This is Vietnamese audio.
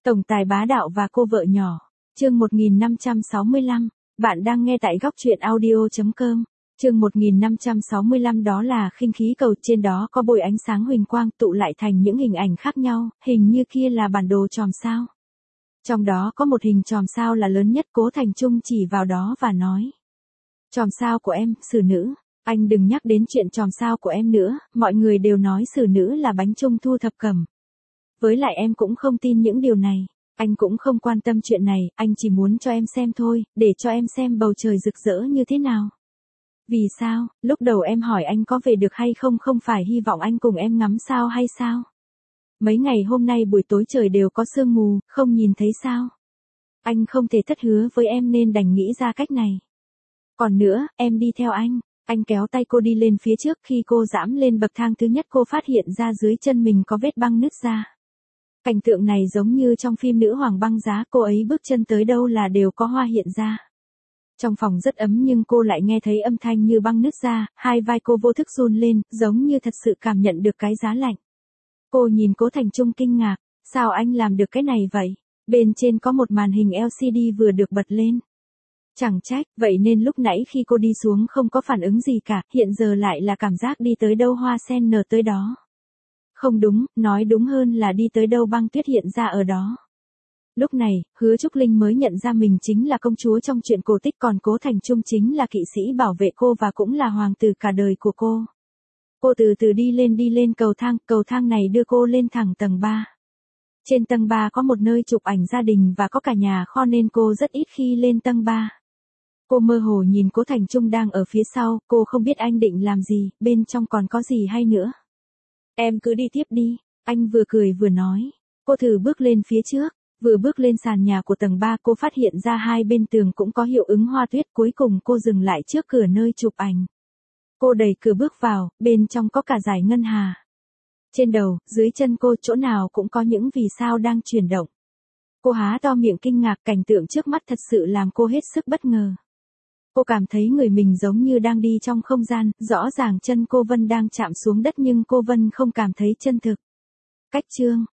Tổng tài bá đạo và cô vợ nhỏ. Chương 1565. Bạn đang nghe tại góc truyện audio.com. Chương 1565 đó là khinh khí cầu, trên đó có bôi ánh sáng huỳnh quang tụ lại thành những hình ảnh khác nhau, hình như kia là bản đồ chòm sao. Trong đó có một hình chòm sao là lớn nhất, Cố Thành Trung chỉ vào đó và nói. Chòm sao của em, xử nữ. Anh đừng nhắc đến chuyện chòm sao của em nữa, mọi người đều nói xử nữ là bánh trung thu thập cẩm. Với lại em cũng không tin những điều này. Anh cũng không quan tâm chuyện này, anh chỉ muốn cho em xem thôi, để cho em xem bầu trời rực rỡ như thế nào. Vì sao, lúc đầu em hỏi anh có về được hay không, không phải hy vọng anh cùng em ngắm sao hay sao? Mấy ngày hôm nay buổi tối trời đều có sương mù, không nhìn thấy sao? Anh không thể thất hứa với em nên đành nghĩ ra cách này. Còn nữa, em đi theo anh. Anh kéo tay cô đi lên phía trước, khi cô dẫm lên bậc thang thứ nhất cô phát hiện ra dưới chân mình có vết băng nứt ra. Cảnh tượng này giống như trong phim Nữ hoàng băng giá, cô ấy bước chân tới đâu là đều có hoa hiện ra. Trong phòng rất ấm nhưng cô lại nghe thấy âm thanh như băng nứt ra, hai vai cô vô thức run lên, giống như thật sự cảm nhận được cái giá lạnh. Cô nhìn Cố Thành Trung kinh ngạc, sao anh làm được cái này vậy? Bên trên có một màn hình LCD vừa được bật lên. Chẳng trách, vậy nên lúc nãy khi cô đi xuống không có phản ứng gì cả, hiện giờ lại là cảm giác đi tới đâu hoa sen nở tới đó. Không đúng, nói đúng hơn là đi tới đâu băng tuyết hiện ra ở đó. Lúc này, Hứa Trúc Linh mới nhận ra mình chính là công chúa trong truyện cổ tích, còn Cố Thành Trung chính là kỵ sĩ bảo vệ cô và cũng là hoàng tử cả đời của cô. Cô từ từ đi lên cầu thang này đưa cô lên thẳng tầng 3. Trên tầng 3 có một nơi chụp ảnh gia đình và có cả nhà kho nên cô rất ít khi lên tầng 3. Cô mơ hồ nhìn Cố Thành Trung đang ở phía sau, cô không biết anh định làm gì, bên trong còn có gì hay nữa. Em cứ đi tiếp đi, anh vừa cười vừa nói. Cô thử bước lên phía trước, vừa bước lên sàn nhà của tầng 3 cô phát hiện ra hai bên tường cũng có hiệu ứng hoa tuyết, cuối cùng cô dừng lại trước cửa nơi chụp ảnh. Cô đẩy cửa bước vào, bên trong có cả dải ngân hà. Trên đầu, dưới chân cô chỗ nào cũng có những vì sao đang chuyển động. Cô há to miệng kinh ngạc, cảnh tượng trước mắt thật sự làm cô hết sức bất ngờ. Cô cảm thấy người mình giống như đang đi trong không gian, rõ ràng chân cô Vân đang chạm xuống đất nhưng cô Vân không cảm thấy chân thực. Cách chương